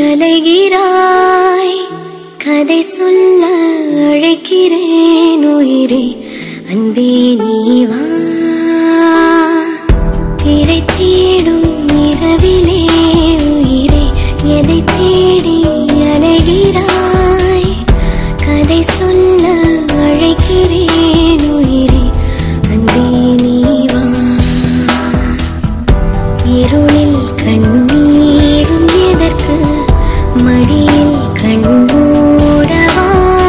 அலைகிறாய். கதை சொல்ல அழைக்கிறேன் உயிரே, அன்பே நீ வா. திரை தேடும் இரவிலே உயிரே, எதை தேடி அலைகிறாய். கதை சொல்ல அழைக்கிறேன் உயிரே, அன்பே நீ வா. இருளில் கண்ணீரும் எதற்கு, மடியில் கண்மூடவா.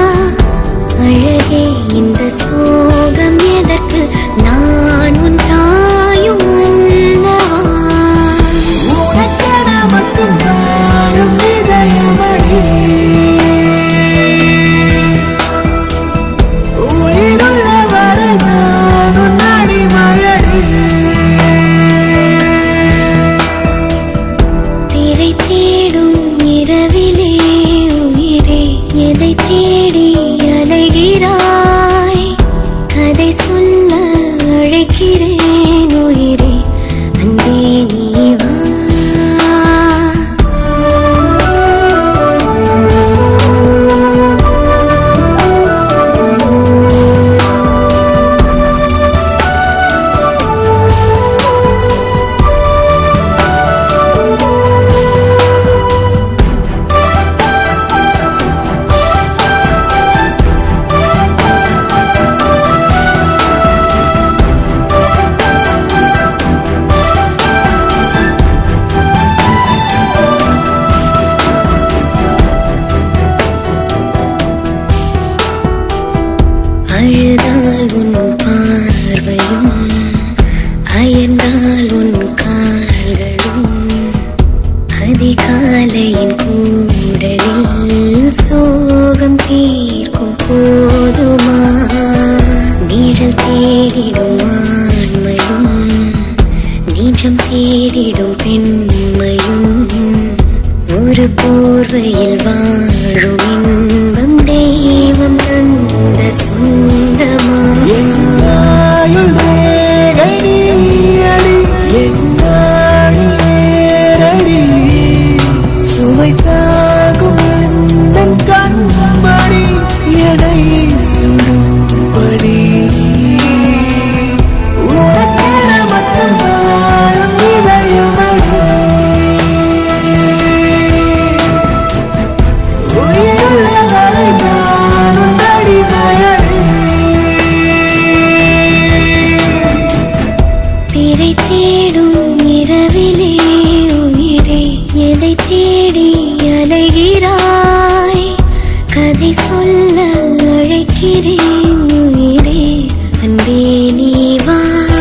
அழகே இந்த சோகம் எதற்கு, நான் உன் தாயும் அல்லவா. உனக்கென மட்டும் வாழும் இதயமடி, உயிருள்ள வரை நான் உன் அடிமையடி. திரை தேடும் இரவிலே உயிரே, எதை தேடி அலைகிறாய். கதை சொல்ல அழைக்கிறேன் உயிரே, அன்பே நீ வா. அழுதால் உன் பார்வையும், அயர்ந்தால் உன் கால்களும், அதிகாலையின் கூடலில் சோகம் தீர்க்கும் போதுமா. நிழல் தேடிடும் ஆண்மையும், நிஜம் தேடிடும் பெண்மையும், ஒரு போர்வையில் வாழும் இன்பம் தெய்வம் தந்த சொந்தமா. என்னாயுள் வேகை நீயடி, என்னாடி நேரடி, சுமை தாங்கும் எந்தன் கண்மணி, எனை சுடும்படி. உனக்கென மட்டும் வாழும் இதயமடி, உயிருள்ள வரை நான் உன் அடிமையடி. திரை தேடும் இரவிலே உயிரே, எதை தேடி அலைகிறாய். கதை சொல்ல அழைக்கிறேன் உயிரே, அன்பே நீ வா.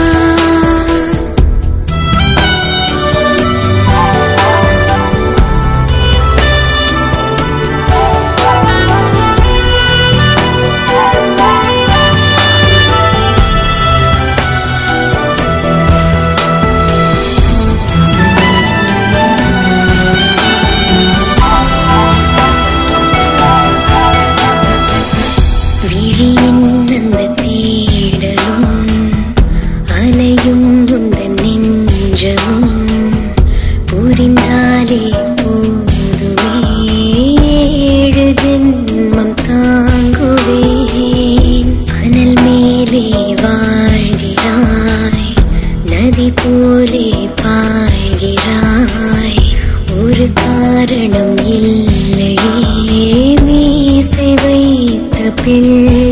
விழியின் அந்த தேடலும், அலையும் உந்தன் நெஞ்சமும், புரிந்தாலே போதுமே, 7 ஜென்மம் தாங்குவேன். அனல் மேலே வாழ்கிறாய், நதி போலே பாய்கிறாய். ஒரு காரணம் இல்லையே, மீசை வைத்த பிள்ளை